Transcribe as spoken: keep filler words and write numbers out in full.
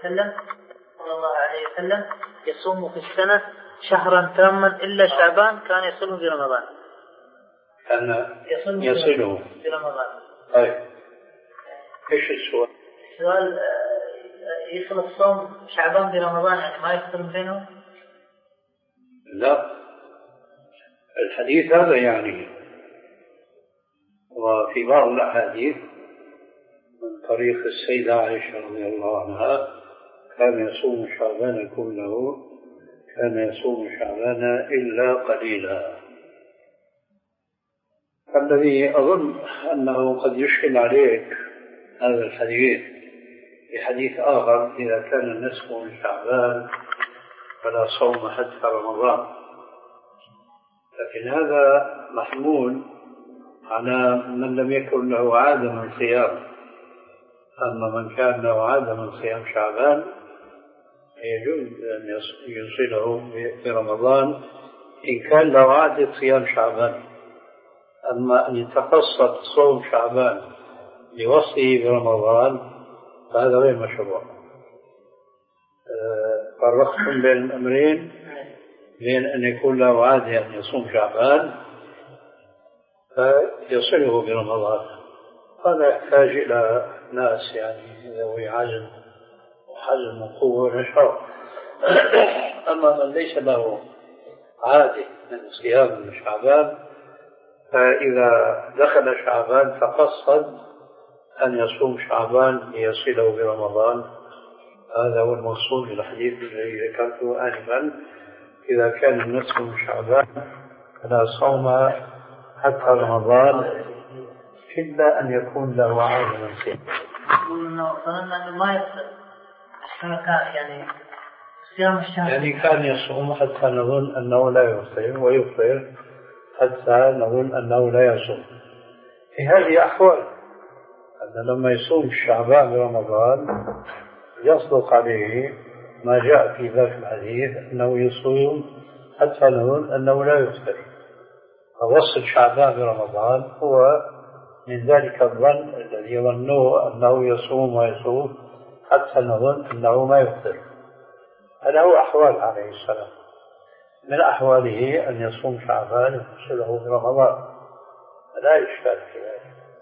وسلم صلى الله عليه وسلم يصوم في السنة شهرا تاما إلا شعبان كان يصوم في رمضان. كان يصله في رمضان. طيب ايش السؤال؟ السؤال يصل الصوم شعبان في رمضان يعني ما يفطر بينهم؟ لا، الحديث هذا يعني، وفي بعض الأحاديث من طريق السيدة عائشة رضي الله عنها كان يصوم شعبان كله، كان يصوم شعبان إلا قليلا. الذي أظن أنه قد يشكل عليك هذا الحديث في حديث آخر: إذا كان النصف من شعبان فلا صوم حتى رمضان. لكن هذا محمول على من لم يكن له عادة من صيام. أما من كان له عادة من صيام شعبان يجوز أن يصله في رمضان إن كان له عادة صيام شعبان. أما أن يتقصد صوم شعبان لوصله برمضان فهذا غير مشروع. فرقتم بين الأمرين، بين أن يكون له عادة أن يصوم شعبان فيصله برمضان، هذا يحتاج إلى ناس يعني ذوي عزم وحزم وقوة ونشاط. أما من ليس له عادة من صيام شعبان فإذا دخل شعبان تقصد أن يصوم شعبان ليصله برمضان. هذا هو المقصود بالحديث الذي ذكرته آنفا: إذا كان النصف من شعبان فلا صوم حتى رمضان إلا أن يكون له عادة من صيام. ما يفطر يعني صيام الشهر، يعني كان يصوم حتى نظن أنه لا يفطر، ويفطر حتى نظن أنه لا يصوم. في هذه أحوال أن لما يصوم شعبان برمضان يصدق عليه ما جاء في ذاك الحديث أنه يصوم حتى نظن أنه لا يفطر. فوصل شعبان برمضان هو من ذلك الظن الذي يظنه أنه يصوم ويصوم حتى نظن أنه ما يفطر. هذا هو أحوال عليه السلام. من أحواله أن يصوم شعبان ويصله برمضان، لا إشكال في ذلك.